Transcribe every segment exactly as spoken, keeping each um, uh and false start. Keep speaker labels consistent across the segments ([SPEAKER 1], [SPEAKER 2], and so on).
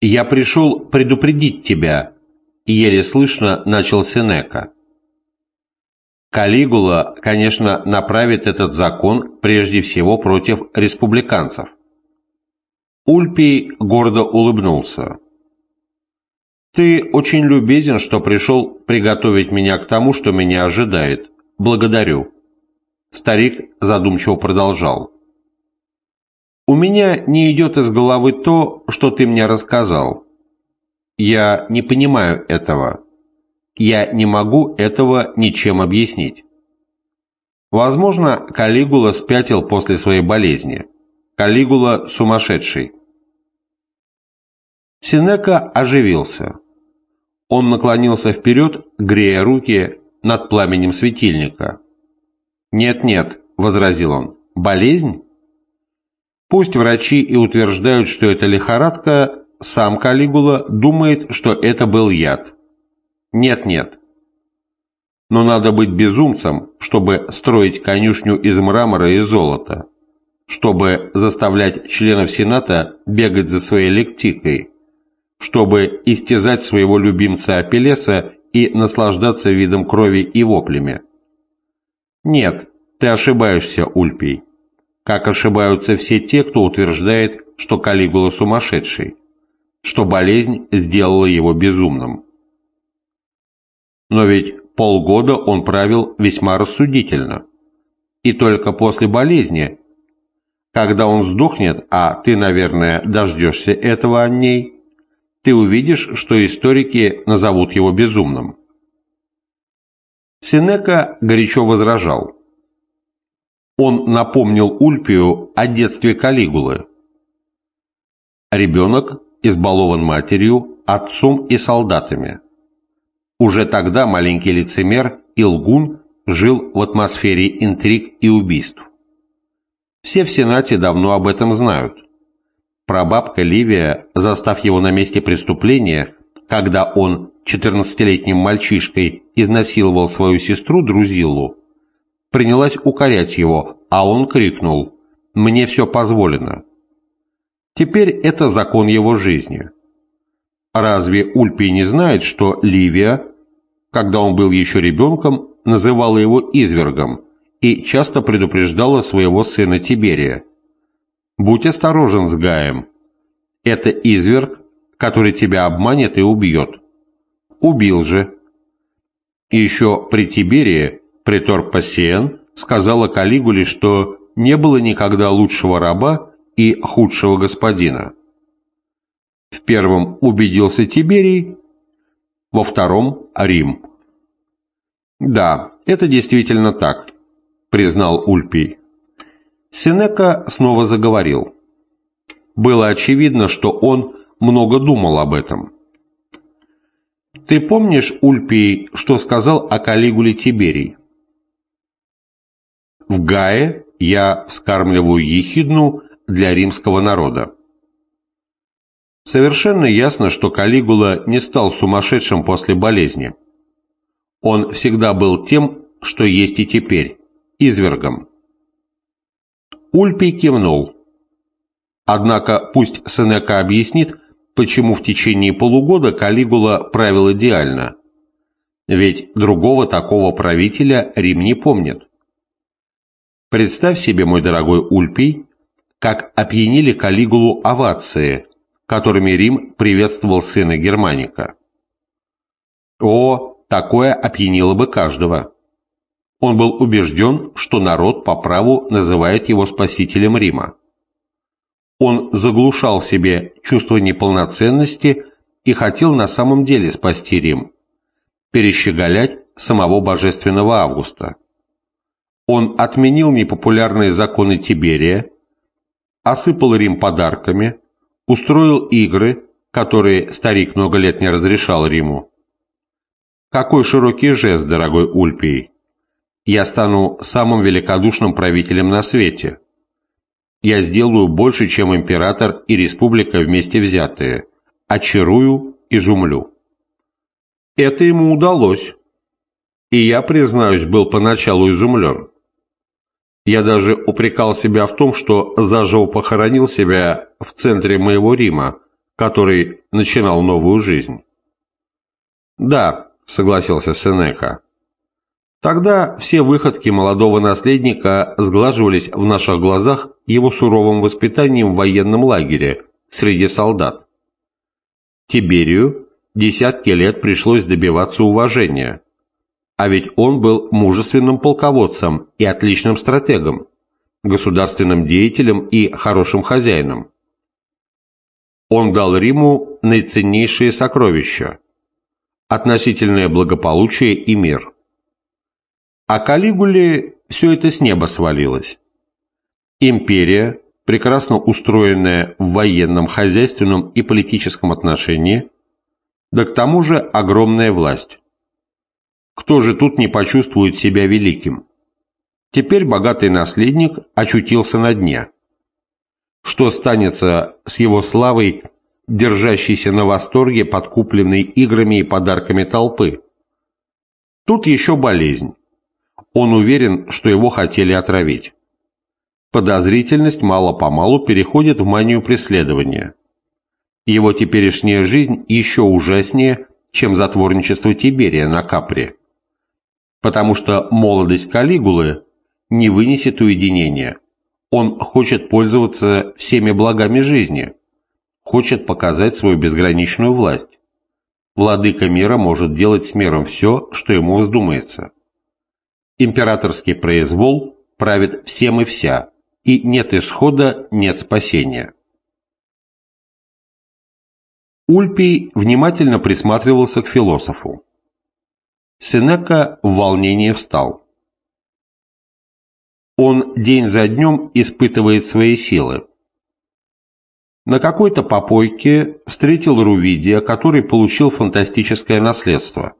[SPEAKER 1] «Я пришел предупредить тебя», — еле слышно начал Сенека. Калигула, конечно, направит этот закон прежде всего против республиканцев. Ульпий гордо улыбнулся. «Ты очень любезен, что пришел приготовить меня к тому, что меня ожидает. Благодарю». Старик задумчиво продолжал. «У меня не идет из головы то, что ты мне рассказал. Я не понимаю этого. Я не могу этого ничем объяснить. Возможно, Калигула спятил после своей болезни. Калигула сумасшедший». Сенека оживился. Он наклонился вперед, грея руки над пламенем светильника. «Нет-нет», — возразил он, — «болезнь? Пусть врачи и утверждают, что это лихорадка, сам Калигула думает, что это был яд. Нет-нет. Но надо быть безумцем, чтобы строить конюшню из мрамора и золота, чтобы заставлять членов Сената бегать за своей лектикой, чтобы истязать своего любимца Апеллеса и наслаждаться видом крови и воплями. Нет, ты ошибаешься, Ульпий, как ошибаются все те, кто утверждает, что Калигула сумасшедший, что болезнь сделала его безумным. Но ведь полгода он правил весьма рассудительно, и только после болезни, когда он сдохнет, а ты, наверное, дождешься этого от ней, ты увидишь, что историки назовут его безумным. Сенека горячо возражал. Он напомнил Ульпию о детстве Калигулы. Ребенок избалован матерью, отцом и солдатами. Уже тогда маленький лицемер и лгун жил в атмосфере интриг и убийств. Все в Сенате давно об этом знают. Прабабка Ливия, застав его на месте преступления, когда он четырнадцатилетним мальчишкой изнасиловал свою сестру Друзиллу, принялась укорять его, а он крикнул: «Мне все позволено». Теперь это закон его жизни. Разве Ульпий не знает, что Ливия, когда он был еще ребенком, называла его извергом и часто предупреждала своего сына Тиберия: «Будь осторожен с Гаем. Это изверг, который тебя обманет и убьет». Убил же. И еще при Тиберии претор Пассиен сказала Калигуле, что не было никогда лучшего раба и худшего господина. В первом убедился Тиберий, во втором – Рим. «Да, это действительно так», – признал Ульпий. Сенека снова заговорил. Было очевидно, что он много думал об этом. «Ты помнишь, Ульпий, что сказал о Калигуле Тиберий? В Гае я вскармливаю ехидну для римского народа». Совершенно ясно, что Калигула не стал сумасшедшим после болезни. Он всегда был тем, что есть и теперь, извергом. Ульпий кивнул. Однако пусть Сенека объяснит, почему в течение полугода Калигула правил идеально. Ведь другого такого правителя Рим не помнит. Представь себе, мой дорогой Ульпий, как опьянили Калигулу овации, которыми Рим приветствовал сына Германика. О, такое опьянило бы каждого. Он был убежден, что народ по праву называет его спасителем Рима. Он заглушал в себе чувство неполноценности и хотел на самом деле спасти Рим, перещеголять самого божественного Августа. Он отменил непопулярные законы Тиберия, осыпал Рим подарками, устроил игры, которые старик много лет не разрешал Риму. Какой широкий жест, дорогой Ульпий! Я стану самым великодушным правителем на свете. Я сделаю больше, чем император и республика вместе взятые. Очарую, изумлю. Это ему удалось. И я, признаюсь, был поначалу изумлен. Я даже упрекал себя в том, что заживо похоронил себя в центре моего Рима, который начинал новую жизнь. Да, согласился Сенека. Тогда все выходки молодого наследника сглаживались в наших глазах его суровым воспитанием в военном лагере среди солдат. Тиберию десятки лет пришлось добиваться уважения, а ведь он был мужественным полководцем и отличным стратегом, государственным деятелем и хорошим хозяином. Он дал Риму наиценнейшие сокровища – относительное благополучие и мир. А Калигуле все это с неба свалилось. Империя, прекрасно устроенная в военном, хозяйственном и политическом отношении, да к тому же огромная власть. Кто же тут не почувствует себя великим? Теперь богатый наследник очутился на дне. Что станется с его славой, держащейся на восторге, подкупленной играми и подарками толпы? Тут еще болезнь. Он уверен, что его хотели отравить. Подозрительность мало-помалу переходит в манию преследования. Его теперешняя жизнь еще ужаснее, чем затворничество Тиберия на Капре. Потому что молодость Калигулы не вынесет уединения. Он хочет пользоваться всеми благами жизни, хочет показать свою безграничную власть. Владыка мира может делать с миром все, что ему вздумается. Императорский произвол правит всем и вся, и нет исхода, нет спасения. Ульпий внимательно присматривался к философу. Сенека в волнении встал. Он день за днем испытывает свои силы. На какой-то попойке встретил Рувидия, который получил фантастическое наследство.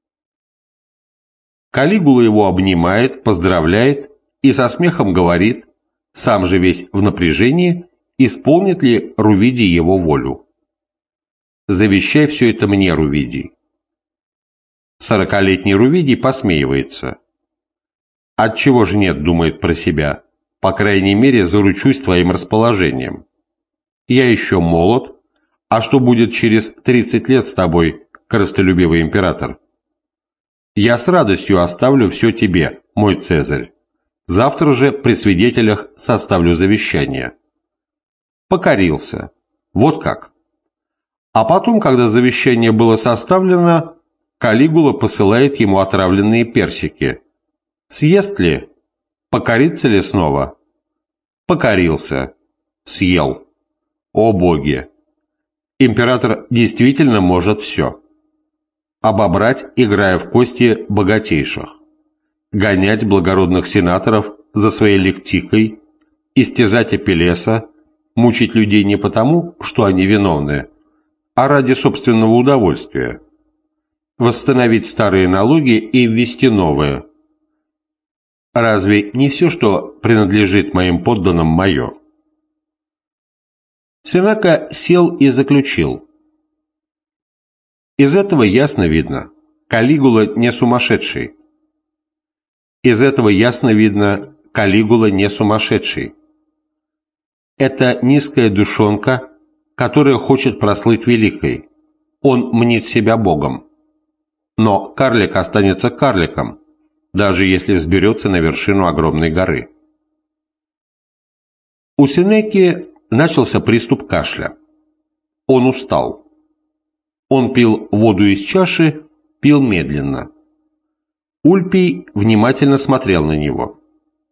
[SPEAKER 1] Калигула его обнимает, поздравляет и со смехом говорит, сам же весь в напряжении, исполнит ли Рувидий его волю. «Завещай все это мне, Рувидий». Сорокалетний Рувидий посмеивается. «Отчего же нет, — думает про себя, — по крайней мере заручусь твоим расположением. Я еще молод, а что будет через тридцать лет с тобой, корыстолюбивый император? Я с радостью оставлю все тебе, мой Цезарь. Завтра же при свидетелях составлю завещание». Покорился. Вот как. А потом, когда завещание было составлено, Калигула посылает ему отравленные персики. Съест ли? Покорится ли снова? Покорился. Съел. О боги! Император действительно может все. Обобрать, играя в кости богатейших. Гонять благородных сенаторов за своей лектикой, истязать Апеллеса, мучить людей не потому, что они виновны, а ради собственного удовольствия. Восстановить старые налоги и ввести новые. Разве не все, что принадлежит моим подданным, мое? Сенека сел и заключил. Из этого ясно видно, Калигула не сумасшедший. Из этого ясно видно, Калигула не сумасшедший. Это низкая душонка, которая хочет прослыть великой. Он мнит себя Богом. Но карлик останется карликом, даже если взберется на вершину огромной горы. У Сенеки начался приступ кашля. Он устал. Он пил воду из чаши, пил медленно. Ульпий внимательно смотрел на него.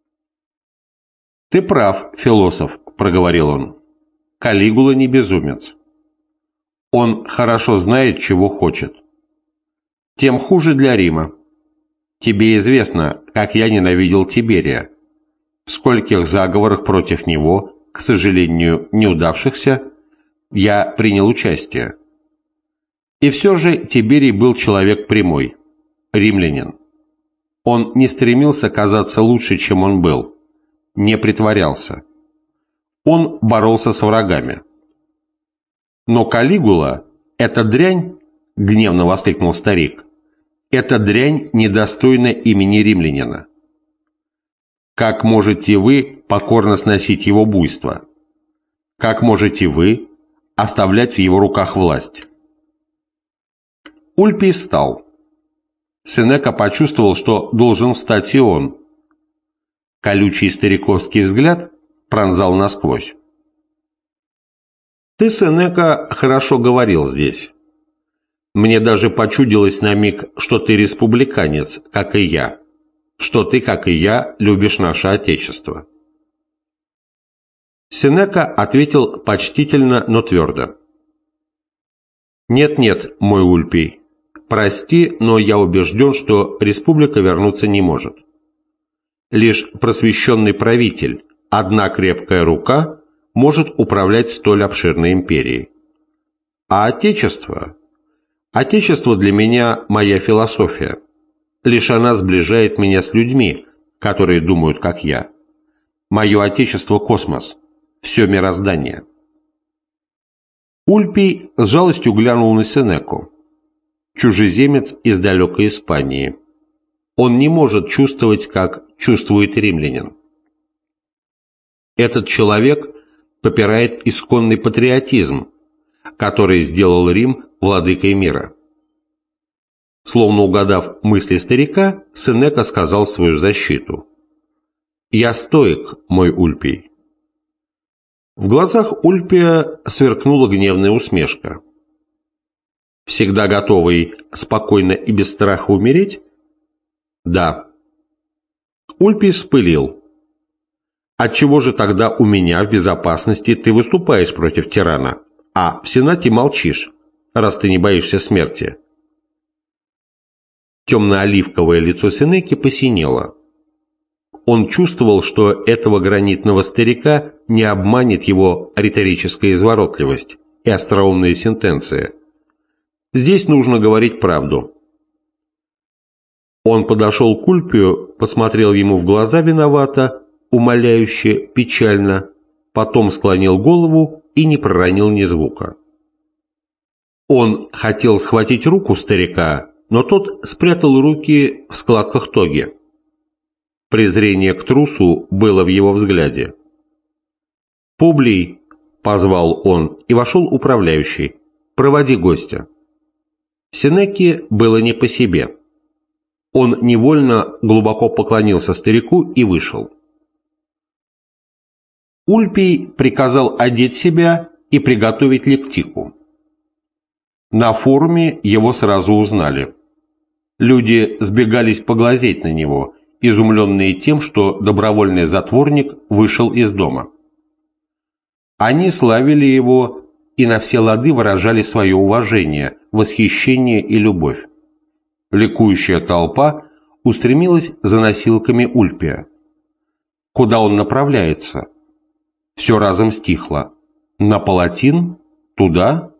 [SPEAKER 1] «Ты прав, философ», — проговорил он. «Калигула не безумец. Он хорошо знает, чего хочет. Тем хуже для Рима. Тебе известно, как я ненавидел Тиберия, в скольких заговорах против него, к сожалению, неудавшихся, я принял участие. И все же Тиберий был человек прямой, римлянин. Он не стремился казаться лучше, чем он был, не притворялся. Он боролся с врагами. Но Калигула, эта дрянь, гневно воскликнул старик, эта дрянь недостойна имени римлянина. Как можете вы покорно сносить его буйство? Как можете вы, оставлять в его руках власть. Ульпий встал. Сенека почувствовал, что должен встать и он. Колючий стариковский взгляд пронзал насквозь. «Ты, Сенека, хорошо говорил здесь. Мне даже почудилось на миг, что ты республиканец, как и я, что ты, как и я, любишь наше Отечество». Сенека ответил почтительно, но твердо. «Нет-нет, мой Ульпий, прости, но я убежден, что республика вернуться не может. Лишь просвещенный правитель, одна крепкая рука, может управлять столь обширной империей. А Отечество? Отечество для меня моя философия. Лишь она сближает меня с людьми, которые думают, как я. Мое Отечество – космос, все мироздание». Ульпий с жалостью глянул на Сенеку. Чужеземец из далекой Испании. Он не может чувствовать, как чувствует римлянин. Этот человек попирает исконный патриотизм, который сделал Рим владыкой мира. Словно угадав мысли старика, Сенека сказал в свою защиту. «Я стоик, мой Ульпий». В глазах Ульпия сверкнула гневная усмешка. «Всегда готовый спокойно и без страха умереть?» «Да». Ульпий вспылил. «Отчего же тогда у меня в безопасности ты выступаешь против тирана, а в Сенате молчишь, раз ты не боишься смерти?» Темно-оливковое лицо Сенеки посинело. Он чувствовал, что этого гранитного старика не обманет его риторическая изворотливость и остроумные сентенции. Здесь нужно говорить правду. Он подошел к Ульпию, посмотрел ему в глаза виновато, умоляюще, печально, потом склонил голову и не проронил ни звука. Он хотел схватить руку старика, но тот спрятал руки в складках тоги. Презрение к трусу было в его взгляде. «Публий», — позвал он, и вошел управляющий, — «проводи гостя». Сенеке было не по себе. Он невольно глубоко поклонился старику и вышел. Ульпий приказал одеть себя и приготовить лектику. На форуме его сразу узнали. Люди сбегались поглазеть на него, изумленные тем, что добровольный затворник вышел из дома. Они славили его и на все лады выражали свое уважение, восхищение и любовь. Ликующая толпа устремилась за носилками Ульпия. Куда он направляется? Все разом стихло. На Палатин? Туда?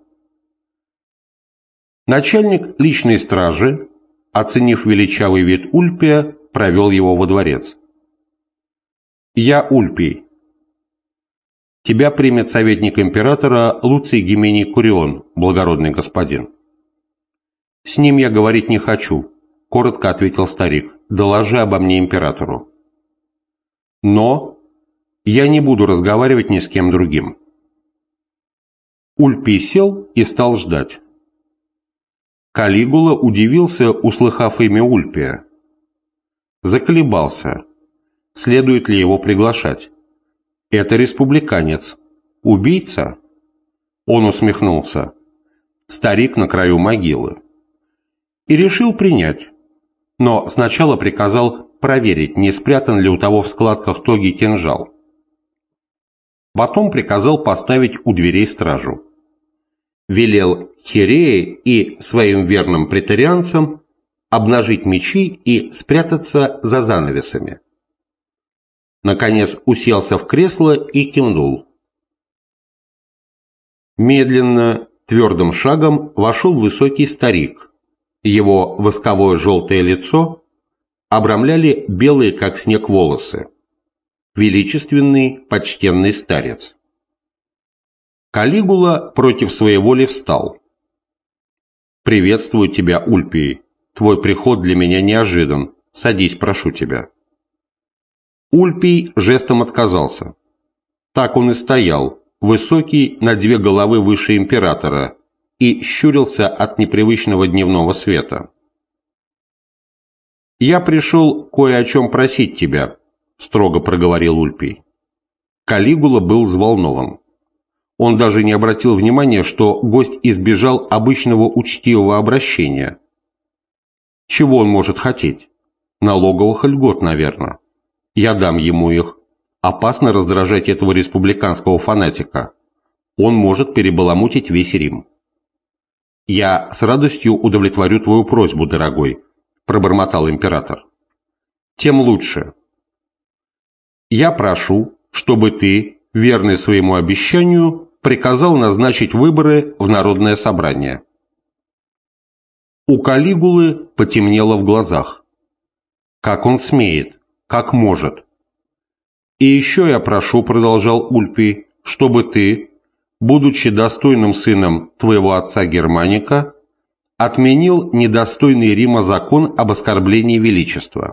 [SPEAKER 1] Начальник личной стражи, оценив величавый вид Ульпия, провел его во дворец. «Я Ульпий. Тебя примет советник императора Луций Гимений Курион, благородный господин». «С ним я говорить не хочу», — коротко ответил старик. «Доложи обо мне императору». «Но я не буду разговаривать ни с кем другим». Ульпий сел и стал ждать. Калигула удивился, услыхав имя Ульпия. Заколебался, следует ли его приглашать. Это республиканец. Убийца? Он усмехнулся. Старик на краю могилы. И решил принять. Но сначала приказал проверить, не спрятан ли у того в складках тоги кинжал. Потом приказал поставить у дверей стражу. Велел Хиреи и своим верным претарианцам обнажить мечи и спрятаться за занавесами. Наконец уселся в кресло и кивнул. Медленно, твердым шагом вошел высокий старик. Его восковое желтое лицо обрамляли белые, как снег, волосы. Величественный, почтенный старец. Калигула против своей воли встал. «Приветствую тебя, Ульпий. Твой приход для меня неожидан. Садись, прошу тебя». Ульпий жестом отказался. Так он и стоял, высокий на две головы выше императора, и щурился от непривычного дневного света. «Я пришел кое о чем просить тебя», – строго проговорил Ульпий. Калигула был взволнован. Он даже не обратил внимания, что гость избежал обычного учтивого обращения. Чего он может хотеть? Налоговых льгот, наверное. Я дам ему их. Опасно раздражать этого республиканского фанатика. Он может перебаламутить весь Рим. «Я с радостью удовлетворю твою просьбу, дорогой», – пробормотал император. «Тем лучше. Я прошу, чтобы ты, верный своему обещанию, приказал назначить выборы в Народное собрание». У Калигулы потемнело в глазах. Как он смеет, как может. «И еще я прошу», – продолжал Ульпий, – «чтобы ты, будучи достойным сыном твоего отца Германика, отменил недостойный Рима закон об оскорблении величества».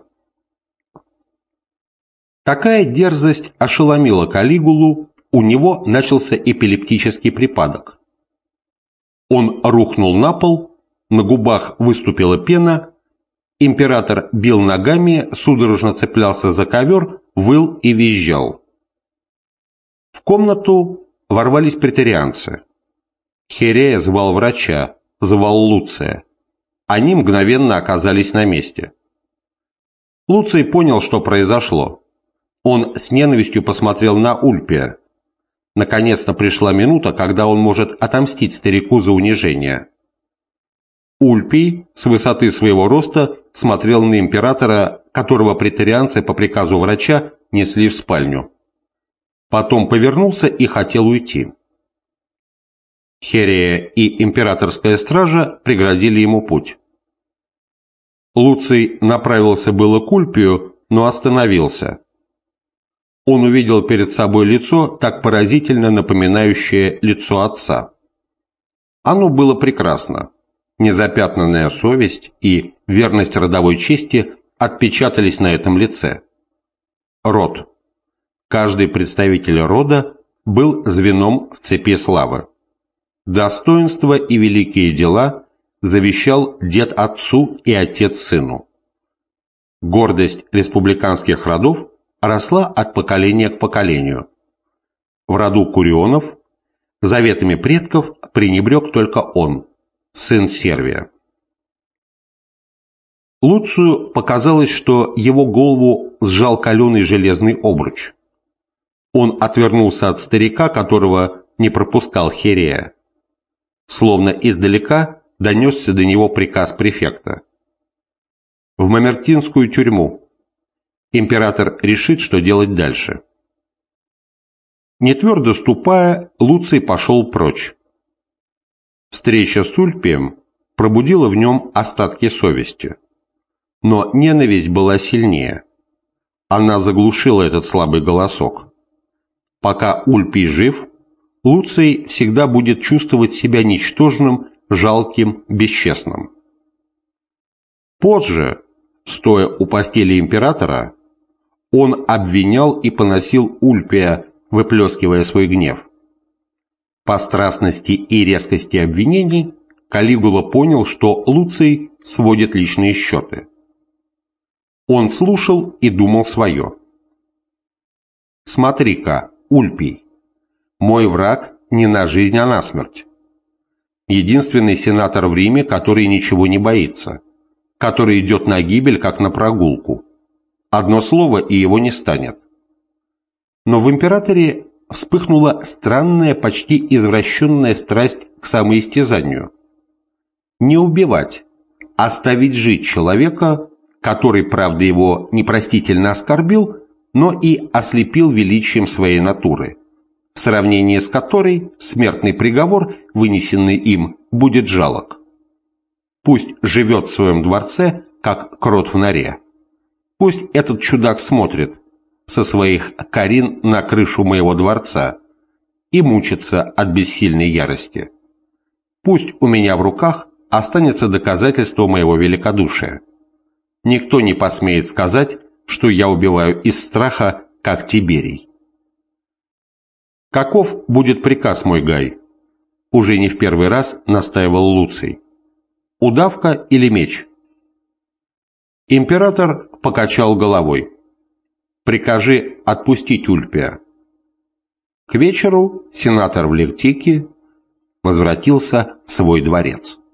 [SPEAKER 1] Такая дерзость ошеломила Калигулу, у него начался эпилептический припадок. Он рухнул на пол, на губах выступила пена, император бил ногами, судорожно цеплялся за ковер, выл и визжал. В комнату ворвались преторианцы. Херея звал врача, звал Луция. Они мгновенно оказались на месте. Луций понял, что произошло. Он с ненавистью посмотрел на Ульпия. Наконец-то пришла минута, когда он может отомстить старику за унижение. Ульпий с высоты своего роста смотрел на императора, которого преторианцы по приказу врача несли в спальню. Потом повернулся и хотел уйти. Херея и императорская стража преградили ему путь. Луций направился было к Ульпию, но остановился. Он увидел перед собой лицо, так поразительно напоминающее лицо отца. Оно было прекрасно. Незапятнанная совесть и верность родовой чести отпечатались на этом лице. Род. Каждый представитель рода был звеном в цепи славы. Достоинства и великие дела завещал дед отцу и отец сыну. Гордость республиканских родов росла от поколения к поколению. В роду Курионов заветами предков пренебрег только он, сын Сервия. Луцию показалось, что его голову сжал каленый железный обруч. Он отвернулся от старика, которого не пропускал Херея. Словно издалека донесся до него приказ префекта. В Мамертинскую тюрьму. Император решит, что делать дальше. Не твердо ступая, Луций пошел прочь. Встреча с Ульпием пробудила в нем остатки совести. Но ненависть была сильнее. Она заглушила этот слабый голосок. Пока Ульпий жив, Луций всегда будет чувствовать себя ничтожным, жалким, бесчестным. Позже, стоя у постели императора, он обвинял и поносил Ульпия, выплескивая свой гнев. По страстности и резкости обвинений Калигула понял, что Луций сводит личные счеты. Он слушал и думал свое. «Смотри-ка, Ульпий, мой враг не на жизнь, а на смерть. Единственный сенатор в Риме, который ничего не боится, который идет на гибель, как на прогулку. Одно слово, и его не станет». Но в императоре вспыхнула странная, почти извращенная страсть к самоистязанию. Не убивать, а оставить жить человека, который, правда, его непростительно оскорбил, но и ослепил величием своей натуры, в сравнении с которой смертный приговор, вынесенный им, будет жалок. Пусть живет в своем дворце, как крот в норе. Пусть этот чудак смотрит со своих карин на крышу моего дворца и мучится от бессильной ярости. Пусть у меня в руках останется доказательство моего великодушия. Никто не посмеет сказать, что я убиваю из страха, как Тиберий. «Каков будет приказ, мой Гай?» Уже не в первый раз настаивал Луций. «Удавка или меч?» Император покачал головой. «Прикажи отпустить Ульпия». К вечеру сенатор в Лектике возвратился в свой дворец.